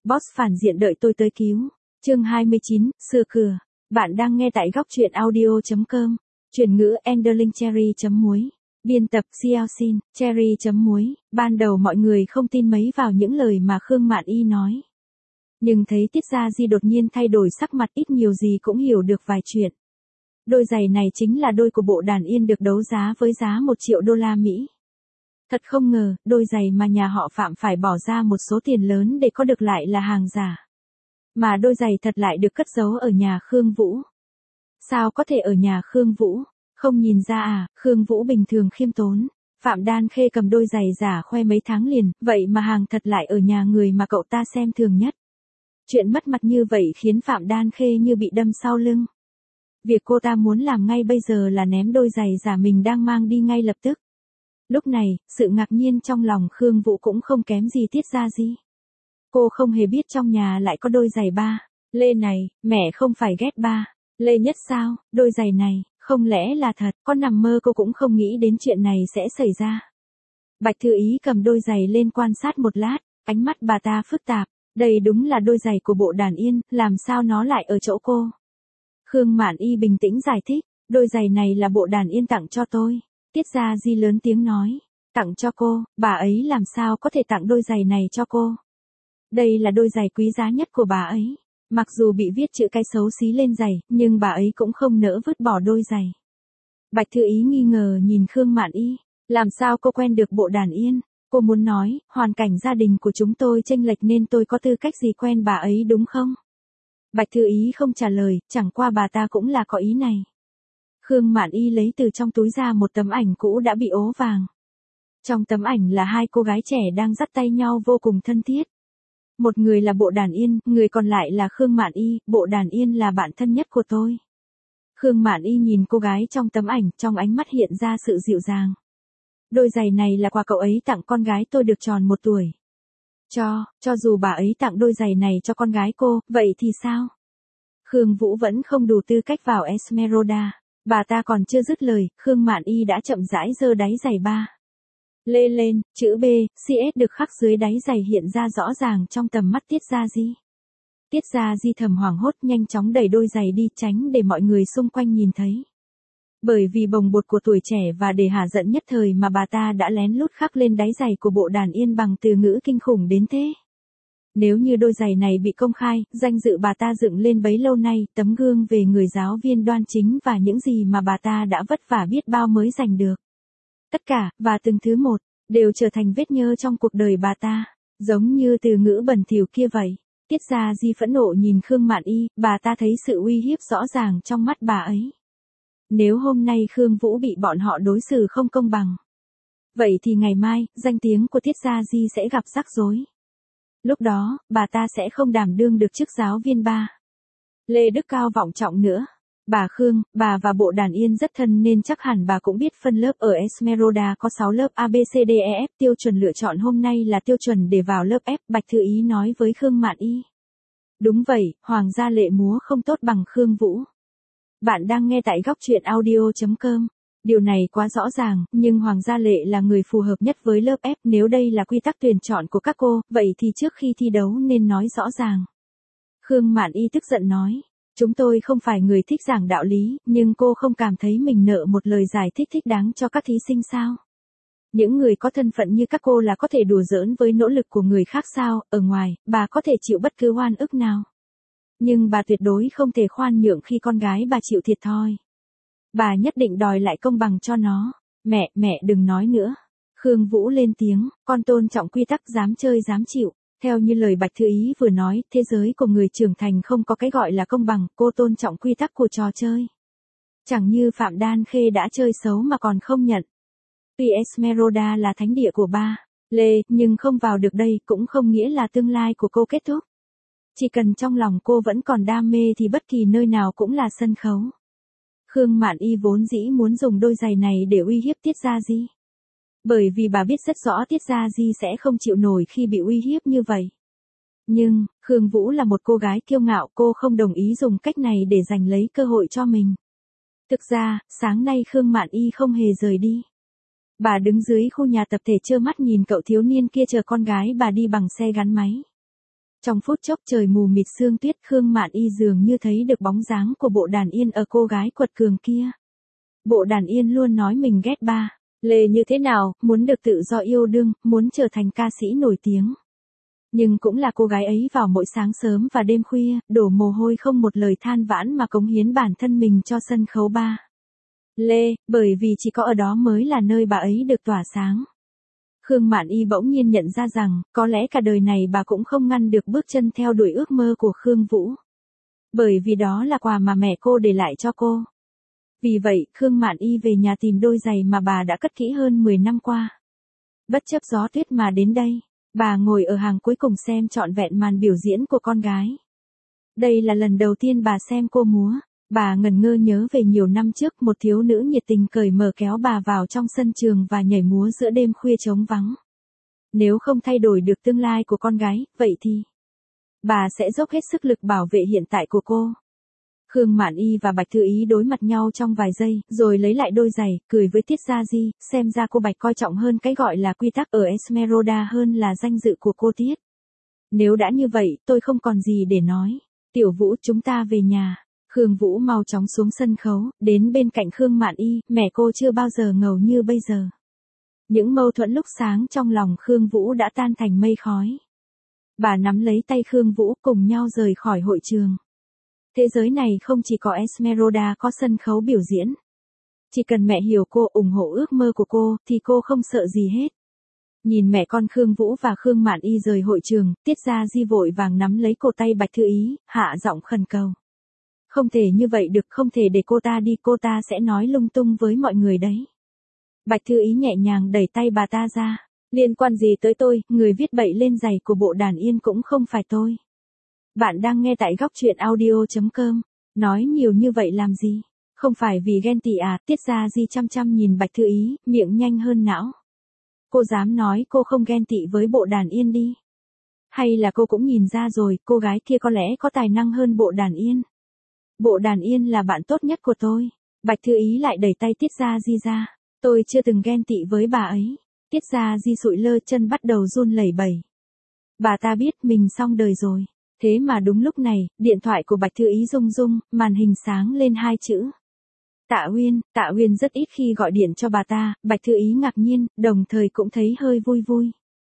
Boss phản diện đợi tôi tới cứu. Chương 29, Sửa cửa. Bạn đang nghe tại góc truyện audio.com. Chuyển ngữ Enderling Cherry.muối. Biên tập Xiao Xin, Cherry.muối. Ban đầu mọi người không tin mấy vào những lời mà Khương Mạn Y nói. Nhưng thấy Tiết Gia Di đột nhiên thay đổi sắc mặt, ít nhiều gì cũng hiểu được vài chuyện. Đôi giày này chính là đôi của Bộ Đàn Yên được đấu giá với giá 1 triệu đô la Mỹ. Thật không ngờ, đôi giày mà nhà họ Phạm phải bỏ ra một số tiền lớn để có được lại là hàng giả. Mà đôi giày thật lại được cất giấu ở nhà Khương Vũ. Sao có thể ở nhà Khương Vũ? Không nhìn ra à? Khương Vũ bình thường khiêm tốn. Phạm Đan Khê cầm đôi giày giả khoe mấy tháng liền, vậy mà hàng thật lại ở nhà người mà cậu ta xem thường nhất. Chuyện mất mặt như vậy khiến Phạm Đan Khê như bị đâm sau lưng. Việc cô ta muốn làm ngay bây giờ là ném đôi giày giả mình đang mang đi ngay lập tức. Lúc này, sự ngạc nhiên trong lòng Khương Vũ cũng không kém gì Tiết Gia Di. Cô không hề biết trong nhà lại có đôi giày ba Lê này, mẹ không phải ghét ba Lê Nhất sao? Đôi giày này, không lẽ là thật? Có nằm mơ cô cũng không nghĩ đến chuyện này sẽ xảy ra. Bạch Thư Ý cầm đôi giày lên quan sát một lát, ánh mắt bà ta phức tạp. Đây đúng là đôi giày của Bộ Đàn Yên, làm sao nó lại ở chỗ cô? Khương Mạn Y bình tĩnh giải thích, đôi giày này là Bộ Đàn Yên tặng cho tôi. Tiết Gia Di lớn tiếng nói, tặng cho cô, bà ấy làm sao có thể tặng đôi giày này cho cô? Đây là đôi giày quý giá nhất của bà ấy. Mặc dù bị viết chữ cái xấu xí lên giày, nhưng bà ấy cũng không nỡ vứt bỏ đôi giày. Bạch Thư Ý nghi ngờ nhìn Khương Mạn Y, làm sao cô quen được Bộ Đàn Yên? Cô muốn nói, hoàn cảnh gia đình của chúng tôi chênh lệch nên tôi có tư cách gì quen bà ấy đúng không? Bạch Thư Ý không trả lời, chẳng qua bà ta cũng là có ý này. Khương Mạn Y lấy từ trong túi ra một tấm ảnh cũ đã bị ố vàng. Trong tấm ảnh là hai cô gái trẻ đang dắt tay nhau vô cùng thân thiết. Một người là Bộ Đàn Yên, người còn lại là Khương Mạn Y, Bộ Đàn Yên là bạn thân nhất của tôi. Khương Mạn Y nhìn cô gái trong tấm ảnh, trong ánh mắt hiện ra sự dịu dàng. Đôi giày này là quà cậu ấy tặng con gái tôi được tròn 1 tuổi. Cho dù bà ấy tặng đôi giày này cho con gái cô, vậy thì sao? Khương Vũ vẫn không đủ tư cách vào Esmeralda. Bà ta còn chưa dứt lời, Khương Mạn Y đã chậm rãi giơ đáy giày ba Lê lên, chữ B, CS được khắc dưới đáy giày hiện ra rõ ràng trong tầm mắt Tiết Gia Di. Tiết Gia Di thầm hoảng hốt nhanh chóng đẩy đôi giày đi tránh để mọi người xung quanh nhìn thấy. Bởi vì bồng bột của tuổi trẻ và để hả giận nhất thời mà bà ta đã lén lút khắc lên đáy giày của Bộ Đàn Yên bằng từ ngữ kinh khủng đến thế. Nếu như đôi giày này bị công khai, danh dự bà ta dựng lên bấy lâu nay, tấm gương về người giáo viên đoan chính và những gì mà bà ta đã vất vả biết bao mới giành được. Tất cả, và từng thứ một, đều trở thành vết nhơ trong cuộc đời bà ta, giống như từ ngữ bẩn thỉu kia vậy. Tiết Gia Di phẫn nộ nhìn Khương Mạn Y, bà ta thấy sự uy hiếp rõ ràng trong mắt bà ấy. Nếu hôm nay Khương Vũ bị bọn họ đối xử không công bằng, vậy thì ngày mai, danh tiếng của Tiết Gia Di sẽ gặp rắc rối. Lúc đó, bà ta sẽ không đảm đương được chức giáo viên ba Lê Đức Cao vọng trọng nữa. Bà Khương, bà và Bộ Đàn Yên rất thân nên chắc hẳn bà cũng biết phân lớp ở Esmeralda có 6 lớp ABCDEF. Tiêu chuẩn lựa chọn hôm nay là tiêu chuẩn để vào lớp F, Bạch Thư Ý nói với Khương Mạn Y. Đúng vậy, Hoàng gia Lệ múa không tốt bằng Khương Vũ. Bạn đang nghe tại góc truyện audio.com. Điều này quá rõ ràng, nhưng Hoàng gia Lệ là người phù hợp nhất với lớp F. Nếu đây là quy tắc tuyển chọn của các cô, vậy thì trước khi thi đấu nên nói rõ ràng. Khương Mạn Y tức giận nói. Chúng tôi không phải người thích giảng đạo lý, nhưng cô không cảm thấy mình nợ một lời giải thích thích đáng cho các thí sinh sao? Những người có thân phận như các cô là có thể đùa giỡn với nỗ lực của người khác sao? Ở ngoài, bà có thể chịu bất cứ oan ức nào. Nhưng bà tuyệt đối không thể khoan nhượng khi con gái bà chịu thiệt thòi. Bà nhất định đòi lại công bằng cho nó. Mẹ đừng nói nữa. Khương Vũ lên tiếng, con tôn trọng quy tắc dám chơi dám chịu. Theo như lời Bạch Thư Ý vừa nói, thế giới của người trưởng thành không có cái gọi là công bằng, cô tôn trọng quy tắc của trò chơi. Chẳng như Phạm Đan Khê đã chơi xấu mà còn không nhận. Tuy Esmeralda là thánh địa của ba Lê, nhưng không vào được đây cũng không nghĩa là tương lai của cô kết thúc. Chỉ cần trong lòng cô vẫn còn đam mê thì bất kỳ nơi nào cũng là sân khấu. Khương Mạn Y vốn dĩ muốn dùng đôi giày này để uy hiếp Tiết Gia Di. Bởi vì bà biết rất rõ Tiết Gia Di sẽ không chịu nổi khi bị uy hiếp như vậy. Nhưng, Khương Vũ là một cô gái kiêu ngạo, cô không đồng ý dùng cách này để giành lấy cơ hội cho mình. Thực ra, sáng nay Khương Mạn Y không hề rời đi. Bà đứng dưới khu nhà tập thể trơ mắt nhìn cậu thiếu niên kia chờ con gái bà đi bằng xe gắn máy. Trong phút chốc trời mù mịt sương tuyết, Khương Mạn Y dường như thấy được bóng dáng của Bộ Đàn Yên ở cô gái quật cường kia. Bộ Đàn Yên luôn nói mình ghét ba Lê như thế nào, muốn được tự do yêu đương, muốn trở thành ca sĩ nổi tiếng. Nhưng cũng là cô gái ấy vào mỗi sáng sớm và đêm khuya, đổ mồ hôi không một lời than vãn mà cống hiến bản thân mình cho sân khấu ba Lê, bởi vì chỉ có ở đó mới là nơi bà ấy được tỏa sáng. Khương Mạn Y bỗng nhiên nhận ra rằng, có lẽ cả đời này bà cũng không ngăn được bước chân theo đuổi ước mơ của Khương Vũ. Bởi vì đó là quà mà mẹ cô để lại cho cô. Vì vậy, Khương Mạn Y về nhà tìm đôi giày mà bà đã cất kỹ hơn 10 năm qua. Bất chấp gió tuyết mà đến đây, bà ngồi ở hàng cuối cùng xem trọn vẹn màn biểu diễn của con gái. Đây là lần đầu tiên bà xem cô múa. Bà ngẩn ngơ nhớ về nhiều năm trước, một thiếu nữ nhiệt tình cởi mở kéo bà vào trong sân trường và nhảy múa giữa đêm khuya trống vắng. Nếu không thay đổi được tương lai của con gái, vậy thì bà sẽ dốc hết sức lực bảo vệ hiện tại của cô. Khương Mạn Y và Bạch Thư Ý đối mặt nhau trong vài giây, rồi lấy lại đôi giày, cười với Tiết Gia Di, xem ra cô Bạch coi trọng hơn cái gọi là quy tắc ở Esmeralda hơn là danh dự của cô Tiết. Nếu đã như vậy, tôi không còn gì để nói. Tiểu Vũ, chúng ta về nhà. Khương Vũ mau chóng xuống sân khấu, đến bên cạnh Khương Mạn Y, mẹ cô chưa bao giờ ngầu như bây giờ. Những mâu thuẫn lúc sáng trong lòng Khương Vũ đã tan thành mây khói. Bà nắm lấy tay Khương Vũ cùng nhau rời khỏi hội trường. Thế giới này không chỉ có Esmeralda có sân khấu biểu diễn. Chỉ cần mẹ hiểu cô, ủng hộ ước mơ của cô, thì cô không sợ gì hết. Nhìn mẹ con Khương Vũ và Khương Mạn Y rời hội trường, Tiết Gia Di vội vàng nắm lấy cổ tay Bạch Thư Ý, hạ giọng khẩn cầu. Không thể như vậy được, không thể để cô ta đi, cô ta sẽ nói lung tung với mọi người đấy. Bạch Thư Ý nhẹ nhàng đẩy tay bà ta ra. Liên quan gì tới tôi, người viết bậy lên giày của Bộ Đàn Yên cũng không phải tôi. Bạn đang nghe tại góc truyện audio.com. Nói nhiều như vậy làm gì? Không phải vì ghen tị à? Tiết Gia Di chăm chăm nhìn Bạch Thư Ý, miệng nhanh hơn não. Cô dám nói cô không ghen tị với Bộ Đàn Yên đi. Hay là cô cũng nhìn ra rồi, cô gái kia có lẽ có tài năng hơn Bộ Đàn Yên. Bộ Đàn Yên là bạn tốt nhất của tôi. Bạch Thư Ý lại đẩy tay Tiết Gia Di ra. Tôi chưa từng ghen tị với bà ấy. Tiết Gia Di sụi lơ, chân bắt đầu run lẩy bẩy. Bà ta biết mình xong đời rồi. Thế mà đúng lúc này, điện thoại của Bạch Thư Ý rung rung, màn hình sáng lên hai chữ. Tạ Uyên rất ít khi gọi điện cho bà ta, Bạch Thư Ý ngạc nhiên, đồng thời cũng thấy hơi vui vui.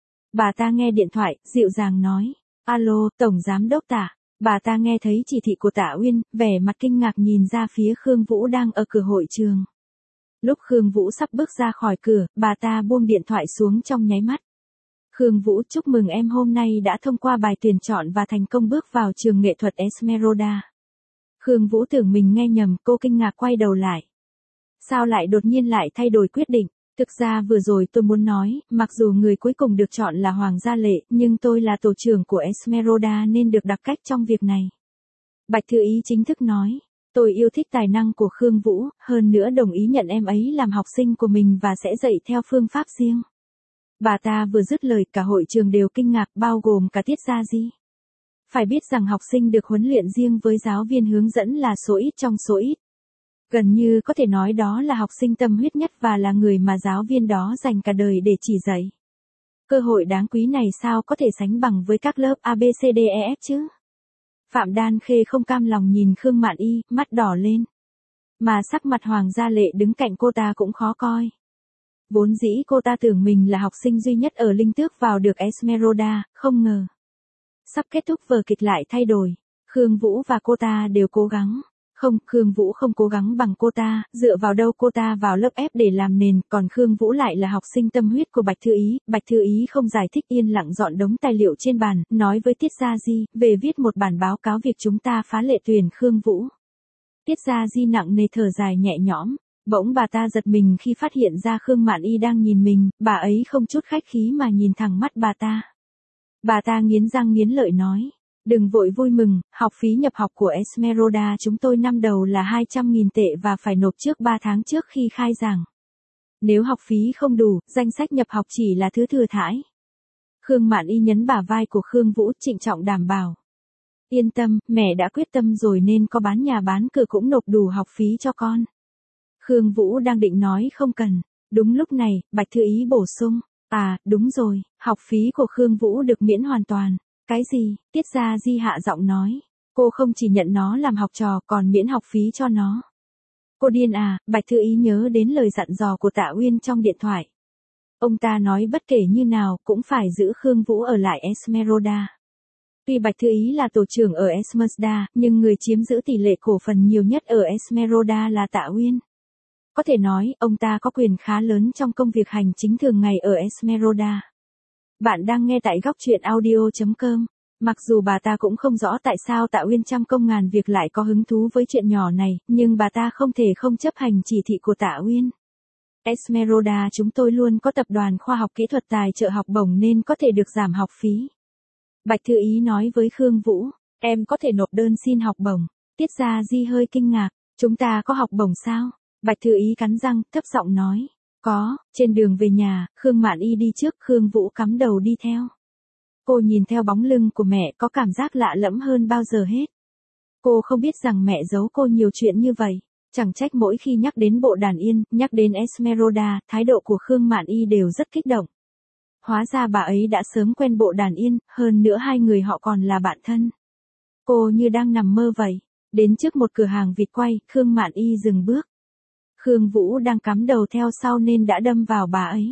Bà ta nghe điện thoại, dịu dàng nói. Alo, Tổng Giám Đốc Tạ. Bà ta nghe thấy chỉ thị của Tạ Uyên, vẻ mặt kinh ngạc nhìn ra phía Khương Vũ đang ở cửa hội trường. Lúc Khương Vũ sắp bước ra khỏi cửa, bà ta buông điện thoại xuống trong nháy mắt. Khương Vũ, chúc mừng em hôm nay đã thông qua bài tuyển chọn và thành công bước vào trường nghệ thuật Esmeralda. Khương Vũ tưởng mình nghe nhầm, cô kinh ngạc quay đầu lại. Sao lại đột nhiên lại thay đổi quyết định? Thực ra vừa rồi tôi muốn nói, mặc dù người cuối cùng được chọn là Hoàng Gia Lệ, nhưng tôi là tổ trưởng của Esmeralda nên được đặc cách trong việc này. Bạch Thư Ý chính thức nói, tôi yêu thích tài năng của Khương Vũ, hơn nữa đồng ý nhận em ấy làm học sinh của mình và sẽ dạy theo phương pháp riêng. Bà ta vừa dứt lời, cả hội trường đều kinh ngạc, bao gồm cả Tiết Gia Di. Phải biết rằng học sinh được huấn luyện riêng với giáo viên hướng dẫn là số ít trong số ít. Gần như có thể nói đó là học sinh tâm huyết nhất và là người mà giáo viên đó dành cả đời để chỉ dạy. Cơ hội đáng quý này sao có thể sánh bằng với các lớp ABCDEF chứ? Phạm Đan Khê không cam lòng nhìn Khương Mạn Y, mắt đỏ lên. Mà sắc mặt Hoàng Gia Lệ đứng cạnh cô ta cũng khó coi. Vốn dĩ cô ta tưởng mình là học sinh duy nhất ở Linh Tước vào được Esmeralda, không ngờ. Sắp kết thúc vở kịch lại thay đổi. Khương Vũ và cô ta đều cố gắng. Không, Khương Vũ không cố gắng bằng cô ta, dựa vào đâu cô ta vào lớp ép để làm nền, còn Khương Vũ lại là học sinh tâm huyết của Bạch Thư Ý. Bạch Thư Ý không giải thích, yên lặng dọn đống tài liệu trên bàn, nói với Tiết Gia Di, về viết một bản báo cáo việc chúng ta phá lệ tuyển Khương Vũ. Tiết Gia Di nặng nề thở dài nhẹ nhõm. Bỗng bà ta giật mình khi phát hiện ra Khương Mạn Y đang nhìn mình, bà ấy không chút khách khí mà nhìn thẳng mắt bà ta. Bà ta nghiến răng nghiến lợi nói, đừng vội vui mừng, học phí nhập học của Esmeralda chúng tôi năm đầu là 200.000 tệ và phải nộp trước 3 tháng trước khi khai giảng. Nếu học phí không đủ, danh sách nhập học chỉ là thứ thừa thãi. Khương Mạn Y nhấn bả vai của Khương Vũ, trịnh trọng đảm bảo. Yên tâm, mẹ đã quyết tâm rồi nên có bán nhà bán cửa cũng nộp đủ học phí cho con. Khương Vũ đang định nói không cần. Đúng lúc này, Bạch Thư Ý bổ sung. À, đúng rồi, học phí của Khương Vũ được miễn hoàn toàn. Cái gì? Tiết Gia Di hạ giọng nói. Cô không chỉ nhận nó làm học trò còn miễn học phí cho nó. Cô điên à? Bạch Thư Ý nhớ đến lời dặn dò của Tạ Uyên trong điện thoại. Ông ta nói bất kể như nào cũng phải giữ Khương Vũ ở lại Esmeralda. Tuy Bạch Thư Ý là tổ trưởng ở Esmeralda, nhưng người chiếm giữ tỷ lệ cổ phần nhiều nhất ở Esmeralda là Tạ Uyên. Có thể nói, ông ta có quyền khá lớn trong công việc hành chính thường ngày ở Esmeralda. Bạn đang nghe tại góc truyện audio.com. Mặc dù bà ta cũng không rõ tại sao Tạ Uyên trăm công ngàn việc lại có hứng thú với chuyện nhỏ này, nhưng bà ta không thể không chấp hành chỉ thị của Tạ Uyên. Esmeralda chúng tôi luôn có tập đoàn khoa học kỹ thuật tài trợ học bổng nên có thể được giảm học phí. Bạch Thư Ý nói với Khương Vũ, em có thể nộp đơn xin học bổng. Tiết Gia Di hơi kinh ngạc, chúng ta có học bổng sao? Bạch Thư Ý cắn răng, thấp giọng nói, có. Trên đường về nhà, Khương Mạn Y đi trước, Khương Vũ cắm đầu đi theo. Cô nhìn theo bóng lưng của mẹ có cảm giác lạ lẫm hơn bao giờ hết. Cô không biết rằng mẹ giấu cô nhiều chuyện như vậy. Chẳng trách mỗi khi nhắc đến bộ đàn yên, nhắc đến Esmeralda, thái độ của Khương Mạn Y đều rất kích động. Hóa ra bà ấy đã sớm quen bộ đàn yên, hơn nữa hai người họ còn là bạn thân. Cô như đang nằm mơ vậy. Đến trước một cửa hàng vịt quay, Khương Mạn Y dừng bước. Khương Vũ đang cắm đầu theo sau nên đã đâm vào bà ấy.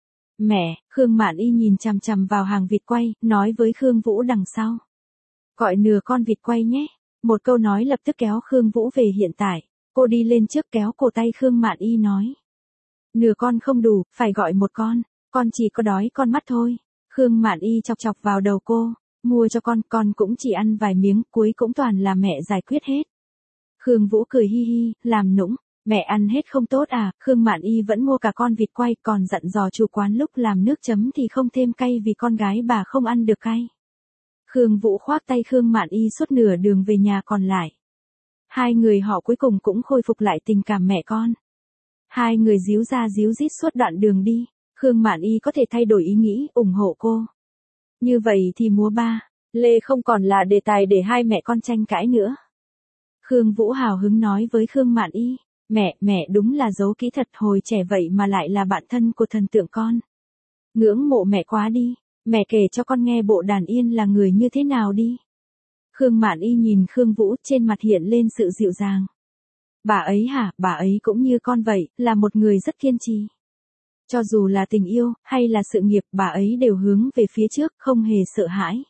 Mẹ, Khương Mạn Y nhìn chằm chằm vào hàng vịt quay, nói với Khương Vũ đằng sau. Gọi nửa con vịt quay nhé. Một câu nói lập tức kéo Khương Vũ về hiện tại. Cô đi lên trước kéo cổ tay Khương Mạn Y nói. Nửa con không đủ, phải gọi một con chỉ có đói con mắt thôi. Khương Mạn Y chọc chọc vào đầu cô. Mua cho con cũng chỉ ăn vài miếng, cuối cũng toàn là mẹ giải quyết hết. Khương Vũ cười hi hi, làm nũng. Mẹ ăn hết không tốt à? Khương Mạn Y vẫn mua cả con vịt quay, còn dặn dò chủ quán lúc làm nước chấm thì không thêm cay vì con gái bà không ăn được cay. Khương Vũ khoác tay Khương Mạn Y suốt nửa đường về nhà còn lại. Hai người họ cuối cùng cũng khôi phục lại tình cảm mẹ con. Hai người díu ra díu dít suốt đoạn đường đi. Khương Mạn Y có thể thay đổi ý nghĩ, ủng hộ cô. Như vậy thì múa ba, lê không còn là đề tài để hai mẹ con tranh cãi nữa. Khương Vũ hào hứng nói với Khương Mạn Y. Mẹ đúng là giấu kỹ thật, hồi trẻ vậy mà lại là bạn thân của thần tượng con. Ngưỡng mộ mẹ quá đi, mẹ kể cho con nghe bộ đàn yên là người như thế nào đi. Khương Mạn Y nhìn Khương Vũ, trên mặt hiện lên sự dịu dàng. Bà ấy hả? Bà ấy cũng như con vậy, là một người rất kiên trì. Cho dù là tình yêu, hay là sự nghiệp, bà ấy đều hướng về phía trước, không hề sợ hãi.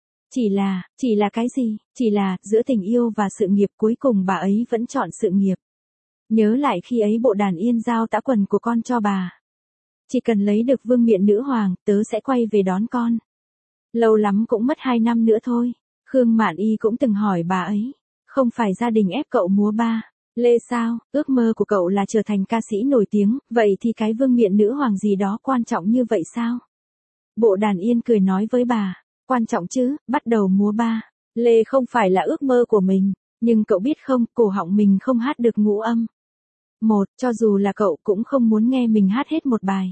Chỉ là cái gì? Chỉ là, giữa tình yêu và sự nghiệp cuối cùng bà ấy vẫn chọn sự nghiệp. Nhớ lại khi ấy bộ đàn yên giao tã quần của con cho bà. Chỉ cần lấy được vương miện nữ hoàng, tớ sẽ quay về đón con. Lâu lắm cũng mất 2 năm nữa thôi. Khương Mạn Y cũng từng hỏi bà ấy. Không phải gia đình ép cậu múa ba, lê sao? Ước mơ của cậu là trở thành ca sĩ nổi tiếng, vậy thì cái vương miện nữ hoàng gì đó quan trọng như vậy sao? Bộ đàn yên cười nói với bà. Quan trọng chứ, bắt đầu múa ba, lê không phải là ước mơ của mình. Nhưng cậu biết không, cổ họng mình không hát được ngũ âm. Cho dù là cậu cũng không muốn nghe mình hát hết một bài.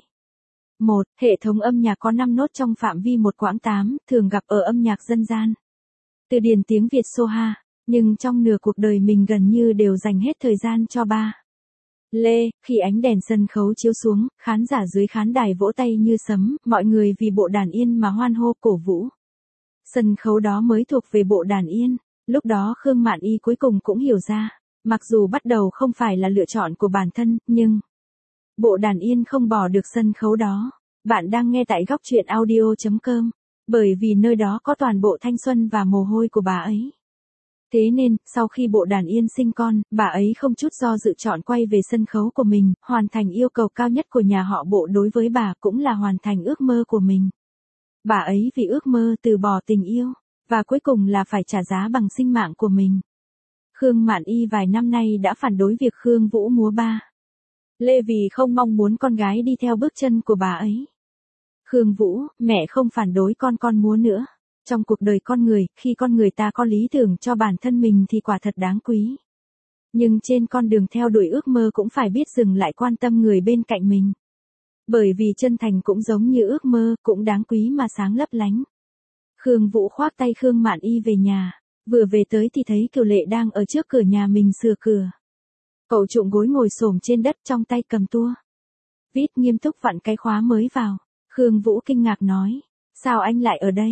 Hệ thống âm nhạc có 5 nốt trong phạm vi một quãng 8, thường gặp ở âm nhạc dân gian. Từ điển tiếng Việt Soha, nhưng trong nửa cuộc đời mình gần như đều dành hết thời gian cho ba. Lê, khi ánh đèn sân khấu chiếu xuống, khán giả dưới khán đài vỗ tay như sấm, mọi người vì bộ đàn yên mà hoan hô cổ vũ. Sân khấu đó mới thuộc về bộ đàn yên. Lúc đó Khương Mạn Y cuối cùng cũng hiểu ra, mặc dù bắt đầu không phải là lựa chọn của bản thân, nhưng bộ đàn yên không bỏ được sân khấu đó. Bạn đang nghe tại góc truyện audio.com, bởi vì nơi đó có toàn bộ thanh xuân và mồ hôi của bà ấy. Thế nên, sau khi bộ đàn yên sinh con, bà ấy không chút do dự chọn quay về sân khấu của mình, hoàn thành yêu cầu cao nhất của nhà họ Bộ đối với bà cũng là hoàn thành ước mơ của mình. Bà ấy vì ước mơ từ bỏ tình yêu, và cuối cùng là phải trả giá bằng sinh mạng của mình. Khương Mạn Y vài năm nay đã phản đối việc Khương Vũ múa ba lê vì không mong muốn con gái đi theo bước chân của bà ấy. Khương Vũ, mẹ không phản đối con múa nữa. Trong cuộc đời con người, khi con người ta có lý tưởng cho bản thân mình thì quả thật đáng quý. Nhưng trên con đường theo đuổi ước mơ cũng phải biết dừng lại quan tâm người bên cạnh mình. Bởi vì chân thành cũng giống như ước mơ, cũng đáng quý mà sáng lấp lánh. Khương Vũ khoác tay Khương Mạn Y về nhà. Vừa về tới thì thấy Kiều Lệ đang ở trước cửa nhà mình sửa cửa. Cậu trụm gối ngồi xổm trên đất trong tay cầm tua vít nghiêm túc vặn cái khóa mới vào. Khương Vũ kinh ngạc nói. Sao anh lại ở đây?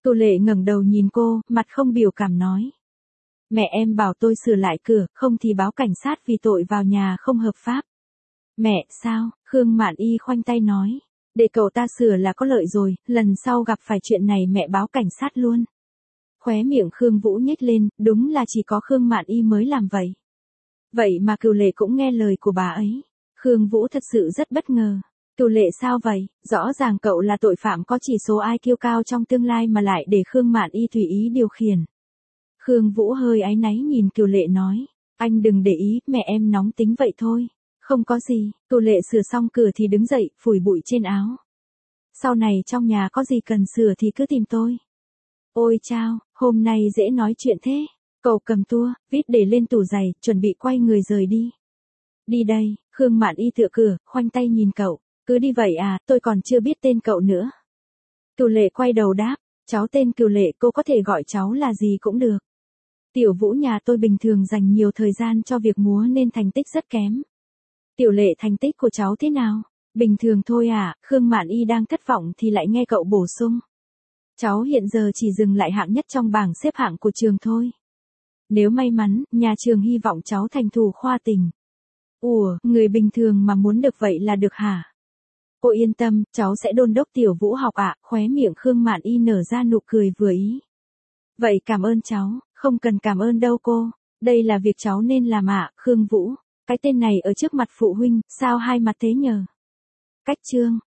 Tô Lệ ngẩng đầu nhìn cô, mặt không biểu cảm nói. Mẹ em bảo tôi sửa lại cửa, không thì báo cảnh sát vì tội vào nhà không hợp pháp. Mẹ, sao? Khương Mạn Y khoanh tay nói. Để cậu ta sửa là có lợi rồi, lần sau gặp phải chuyện này mẹ báo cảnh sát luôn. Khóe miệng Khương Vũ nhếch lên, đúng là chỉ có Khương Mạn Y mới làm vậy. Vậy mà Cửu Lệ cũng nghe lời của bà ấy. Khương Vũ thật sự rất bất ngờ. Cửu Lệ sao vậy? Rõ ràng cậu là tội phạm có chỉ số IQ cao trong tương lai mà lại để Khương Mạn Y tùy ý điều khiển. Khương Vũ hơi áy náy nhìn Cửu Lệ nói. Anh đừng để ý, mẹ em nóng tính vậy thôi. Không có gì, Cửu Lệ sửa xong cửa thì đứng dậy, phủi bụi trên áo. Sau này trong nhà có gì cần sửa thì cứ tìm tôi. Ôi chao, hôm nay dễ nói chuyện thế. Cậu cầm tua, vít để lên tủ giày, chuẩn bị quay người rời đi. Đi đây, Khương Mạn Y tựa cửa, khoanh tay nhìn cậu. Cứ đi vậy à, tôi còn chưa biết tên cậu nữa. Cửu Lệ quay đầu đáp, cháu tên Cửu Lệ, cô có thể gọi cháu là gì cũng được. Tiểu Vũ nhà tôi bình thường dành nhiều thời gian cho việc múa nên thành tích rất kém. Tiểu Lệ, thành tích của cháu thế nào? Bình thường thôi à, Khương Mạn Y đang thất vọng thì lại nghe cậu bổ sung. Cháu hiện giờ chỉ dừng lại hạng nhất trong bảng xếp hạng của trường thôi. Nếu may mắn, nhà trường hy vọng cháu thành thủ khoa tỉnh. Ủa, người bình thường mà muốn được vậy là được hả? Cô yên tâm, cháu sẽ đôn đốc Tiểu Vũ học ạ. Khóe miệng Khương Mạn Y nở ra nụ cười vừa ý. Vậy cảm ơn cháu, không cần cảm ơn đâu cô. Đây là việc cháu nên làm ạ, Khương Vũ. Cái tên này ở trước mặt phụ huynh, sao hai mặt thế nhờ? Cách chương.